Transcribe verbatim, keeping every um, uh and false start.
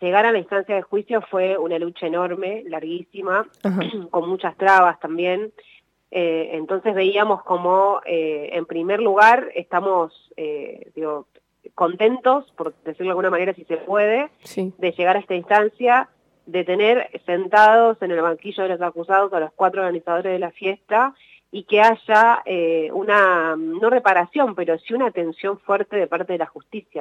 llegar a la instancia de juicio fue una lucha enorme, larguísima, Ajá. con muchas trabas también. Eh, entonces veíamos como, eh, en primer lugar, estamos, eh, digo, contentos, por decirlo de alguna manera si se puede, Sí. de llegar a esta instancia, de tener sentados en el banquillo de los acusados a los cuatro organizadores de la fiesta y que haya eh, una, no reparación, pero sí una atención fuerte de parte de la justicia.